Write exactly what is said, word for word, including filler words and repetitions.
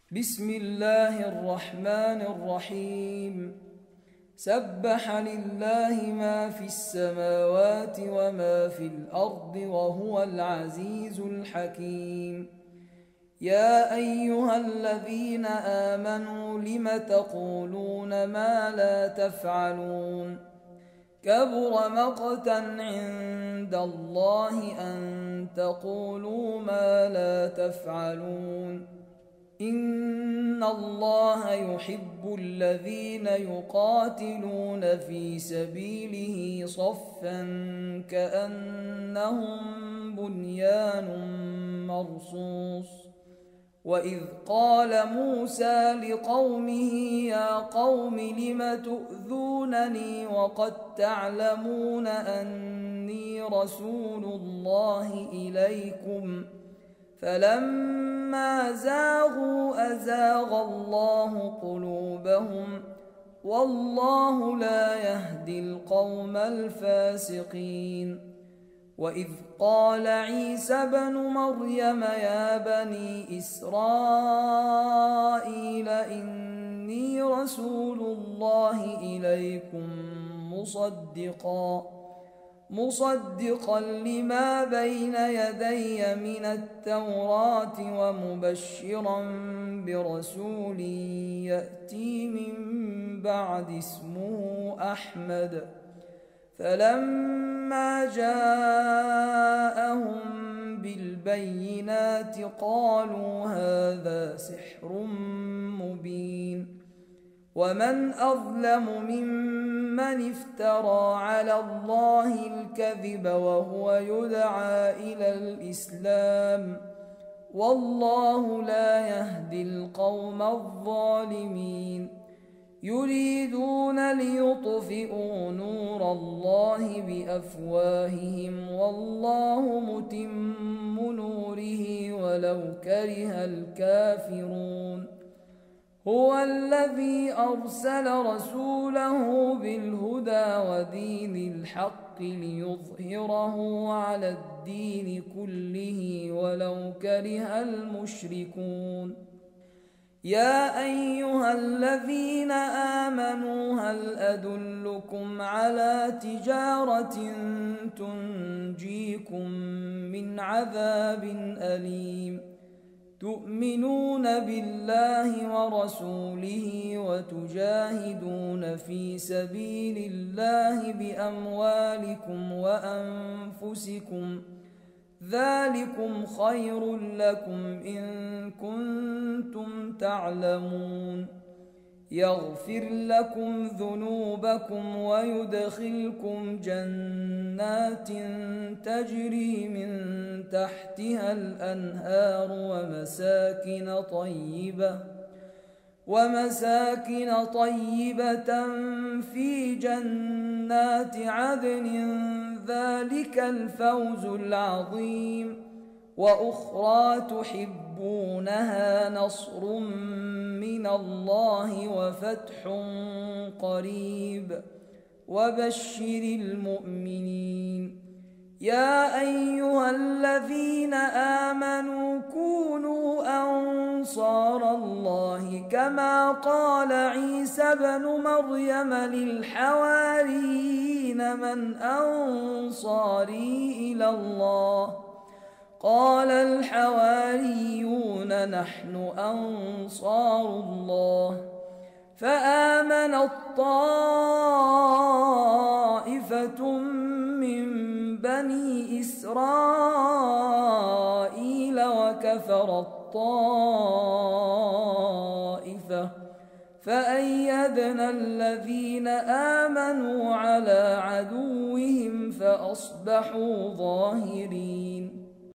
بسم الله الرحمن الرحيم. سبح لله ما في السماوات وما في الأرض وهو العزيز الحكيم. يا أيها الذين آمنوا لم تقولون ما لا تفعلون؟ كبر مقتا عند الله أن تقولوا ما لا تفعلون. إن الله يحب الذين يقاتلون في سبيله صفا كأنهم بنيان مرصوص. وإذ قال موسى لقومه يا قوم لم تؤذونني وقد تعلمون أني رسول الله إليكم فلما زاغوا أزاغ الله قلوبهم والله لا يهدي القوم الفاسقين. وإذ قال عيسى ابن مريم يا بني إسرائيل إني رسول الله إليكم مصدقا مصدقا لما بين يدي من التوراة ومبشرا برسول يأتي من بعد اسمه أحمد. فلما جاءهم بالبينات قالوا هذا سحر مبين. ومن أظلم ممن افترى على الله الكذب وهو يدعى إلى الإسلام والله لا يهدي القوم الظالمين. يريدون ليطفئوا نور الله بأفواههم والله متم نوره ولو كره الكافرون. هو الذي أرسل رسوله بالهدى ودين الحق ليظهره على الدين كله ولو كره المشركون. يا أيها الذين آمنوا هل أدلكم على تجارة تنجيكم من عذاب أليم؟ تؤمنون بالله ورسوله وتجاهدون في سبيل الله بأموالكم وأنفسكم ذلكم خير لكم إن كنتم تعلمون. يغفر لكم ذنوبكم ويدخلكم جنات تجري من تحتها الأنهار ومساكن طيبة ومساكن طيبة في جنات عدن ذلك الفوز العظيم. وأخرى تحبونها نصر من الله وفتح قريب وبشر المؤمنين. يا أيها الذين آمنوا كونوا أنصار الله كما قال عيسى ابن مريم للحواريين من أنصاري إلى الله؟ قال الحواريون نحن أنصار الله. فآمنت طائفة من بني إسرائيل وكفرت طائفة فأيدنا الذين آمنوا على عدوهم فأصبحوا ظاهرين.